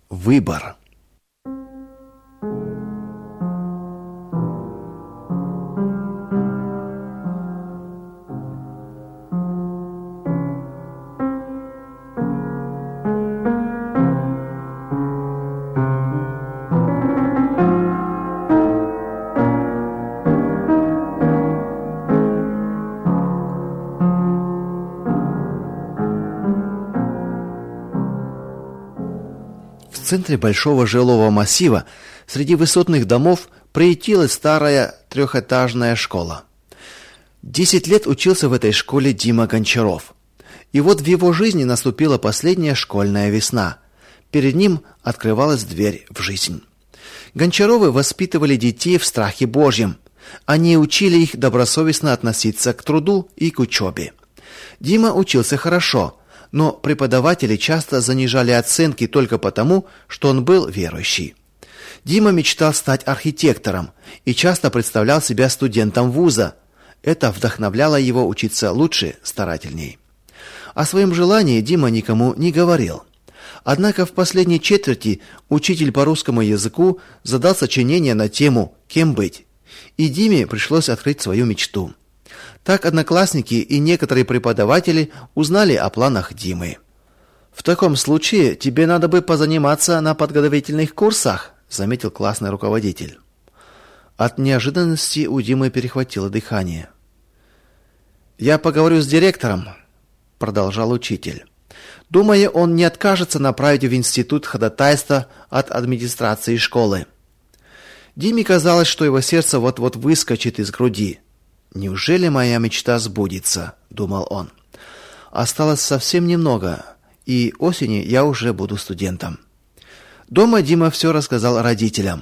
Выбор. В центре большого жилого массива среди высотных домов приютилась старая трехэтажная школа. 10 лет учился в этой школе Дима Гончаров. И вот в его жизни наступила последняя школьная весна. Перед ним открывалась дверь в жизнь. Гончаровы воспитывали детей в страхе Божьем. Они учили их добросовестно относиться к труду и к учебе. Дима учился хорошо, но преподаватели часто занижали оценки только потому, что он был верующий. Дима мечтал стать архитектором и часто представлял себя студентом вуза. Это вдохновляло его учиться лучше, старательней. О своем желании Дима никому не говорил. Однако в последней четверти учитель по русскому языку задал сочинение на тему «Кем быть?». И Диме пришлось открыть свою мечту. Так одноклассники и некоторые преподаватели узнали о планах Димы. «В таком случае тебе надо бы позаниматься на подготовительных курсах», заметил классный руководитель. От неожиданности у Димы перехватило дыхание. «Я поговорю с директором», продолжал учитель. «Думаю, он не откажется направить в институт ходатайство от администрации школы». Диме казалось, что его сердце вот-вот выскочит из груди. «Неужели моя мечта сбудется?» – думал он. «Осталось совсем немного, и осенью я уже буду студентом». Дома Дима все рассказал родителям.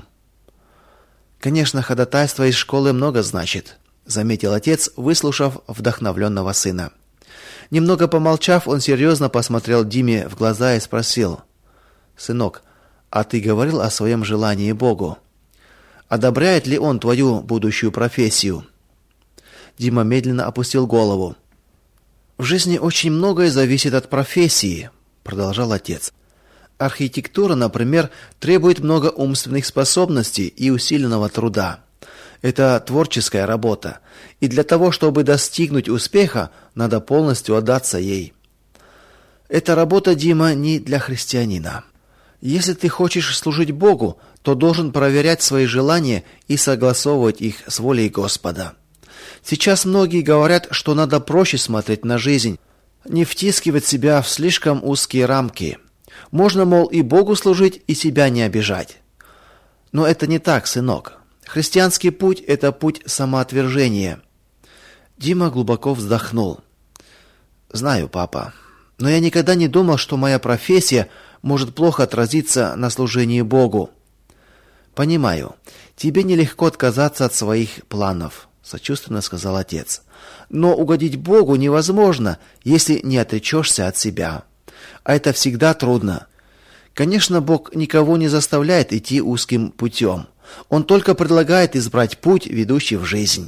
«Конечно, ходатайство из школы много значит», – заметил отец, выслушав вдохновленного сына. Немного помолчав, он серьезно посмотрел Диме в глаза и спросил: «Сынок, а ты говорил о своем желании Богу? Одобряет ли он твою будущую профессию?» Дима медленно опустил голову. «В жизни очень многое зависит от профессии», продолжал отец. «Архитектура, например, требует много умственных способностей и усиленного труда. Это творческая работа, и для того, чтобы достигнуть успеха, надо полностью отдаться ей. Эта работа, Дима, не для христианина. Если ты хочешь служить Богу, то должен проверять свои желания и согласовывать их с волей Господа. Сейчас многие говорят, что надо проще смотреть на жизнь, не втискивать себя в слишком узкие рамки. Можно, мол, и Богу служить, и себя не обижать. Но это не так, сынок. Христианский путь – это путь самоотвержения». Дима глубоко вздохнул. «Знаю, папа, но я никогда не думал, что моя профессия может плохо отразиться на служении Богу». «Понимаю, тебе нелегко отказаться от своих планов», – сочувственно сказал отец. «Но угодить Богу невозможно, если не отречешься от себя. А это всегда трудно. Конечно, Бог никого не заставляет идти узким путем. Он только предлагает избрать путь, ведущий в жизнь».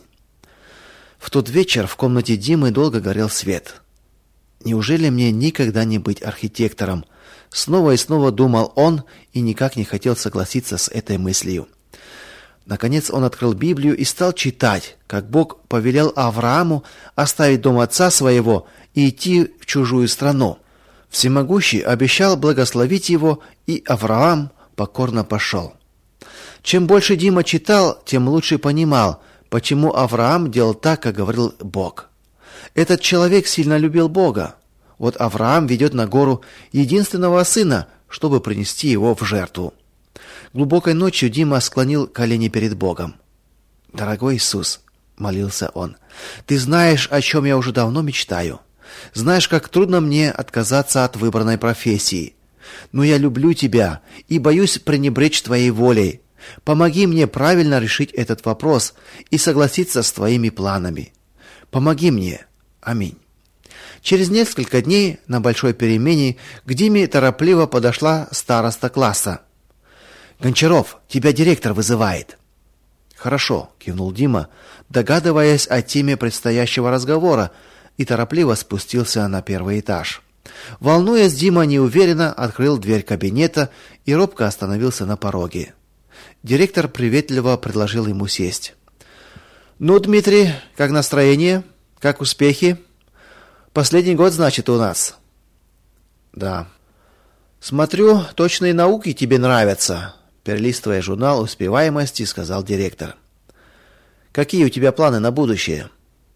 В тот вечер в комнате Димы долго горел свет. «Неужели мне никогда не быть архитектором?» Снова и снова думал он и никак не хотел согласиться с этой мыслью. Наконец он открыл Библию и стал читать, как Бог повелел Аврааму оставить дом отца своего и идти в чужую страну. Всемогущий обещал благословить его, и Авраам покорно пошел. Чем больше Дима читал, тем лучше понимал, почему Авраам делал так, как говорил Бог. Этот человек сильно любил Бога. Вот Авраам ведет на гору единственного сына, чтобы принести его в жертву. Глубокой ночью Дима склонил колени перед Богом. «Дорогой Иисус», — молился он, — «ты знаешь, о чем я уже давно мечтаю. Знаешь, как трудно мне отказаться от выбранной профессии. Но я люблю тебя и боюсь пренебречь твоей волей. Помоги мне правильно решить этот вопрос и согласиться с твоими планами. Помоги мне. Аминь». Через несколько дней на большой перемене к Диме торопливо подошла староста класса. «Гончаров, тебя директор вызывает». «Хорошо», – кивнул Дима, догадываясь о теме предстоящего разговора, и торопливо спустился на первый этаж. Волнуясь, Дима неуверенно открыл дверь кабинета и робко остановился на пороге. Директор приветливо предложил ему сесть. «Ну, Дмитрий, как настроение? Как успехи? Последний год, значит, у нас?» «Да». «Смотрю, точные науки тебе нравятся», — перелистывая журнал успеваемости, сказал директор. «Какие у тебя планы на будущее?»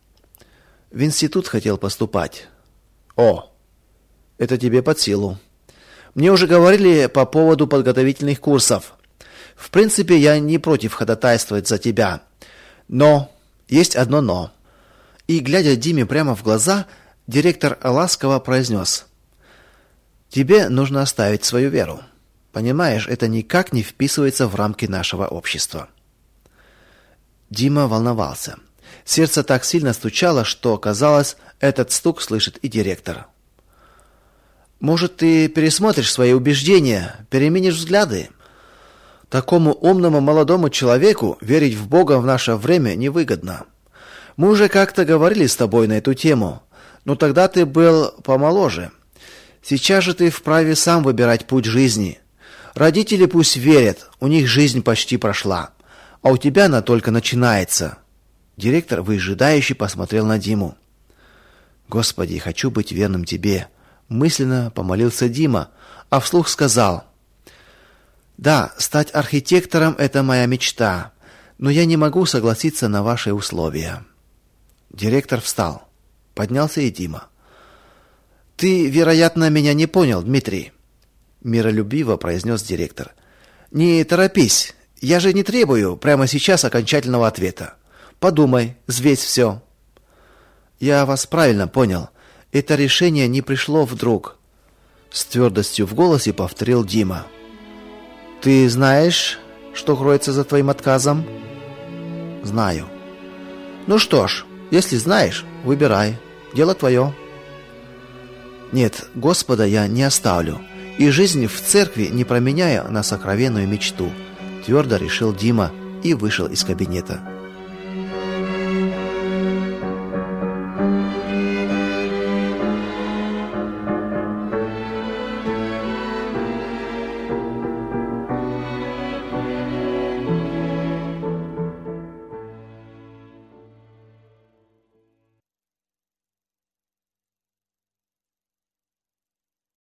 «В институт хотел поступать». «О, это тебе под силу. Мне уже говорили по поводу подготовительных курсов. В принципе, я не против ходатайствовать за тебя. Но есть одно «но». И, глядя Диме прямо в глаза, директор ласково произнес: «Тебе нужно оставить свою веру. Понимаешь, это никак не вписывается в рамки нашего общества». Дима волновался. Сердце так сильно стучало, что, казалось, этот стук слышит и директор. «Может, ты пересмотришь свои убеждения, переменишь взгляды? Такому умному молодому человеку верить в Бога в наше время невыгодно. Мы уже как-то говорили с тобой на эту тему, но тогда ты был помоложе. Сейчас же ты вправе сам выбирать путь жизни. Родители пусть верят, у них жизнь почти прошла, а у тебя она только начинается». Директор выжидающе посмотрел на Диму. «Господи, хочу быть верным тебе», — мысленно помолился Дима, а вслух сказал: «Да, стать архитектором — это моя мечта, но я не могу согласиться на ваши условия». Директор встал. Поднялся и Дима. «Ты, вероятно, меня не понял, Дмитрий», — миролюбиво произнес директор. «Не торопись, я же не требую прямо сейчас окончательного ответа. Подумай, взвесь все». «Я вас правильно понял. Это решение не пришло вдруг», — с твердостью в голосе повторил Дима. «Ты знаешь, что кроется за твоим отказом?» «Знаю». «Ну что ж, если знаешь, выбирай. Дело твое». «Нет, Господа я не оставлю, и жизнь в церкви не променяю на сокровенную мечту», — твердо решил Дима и вышел из кабинета.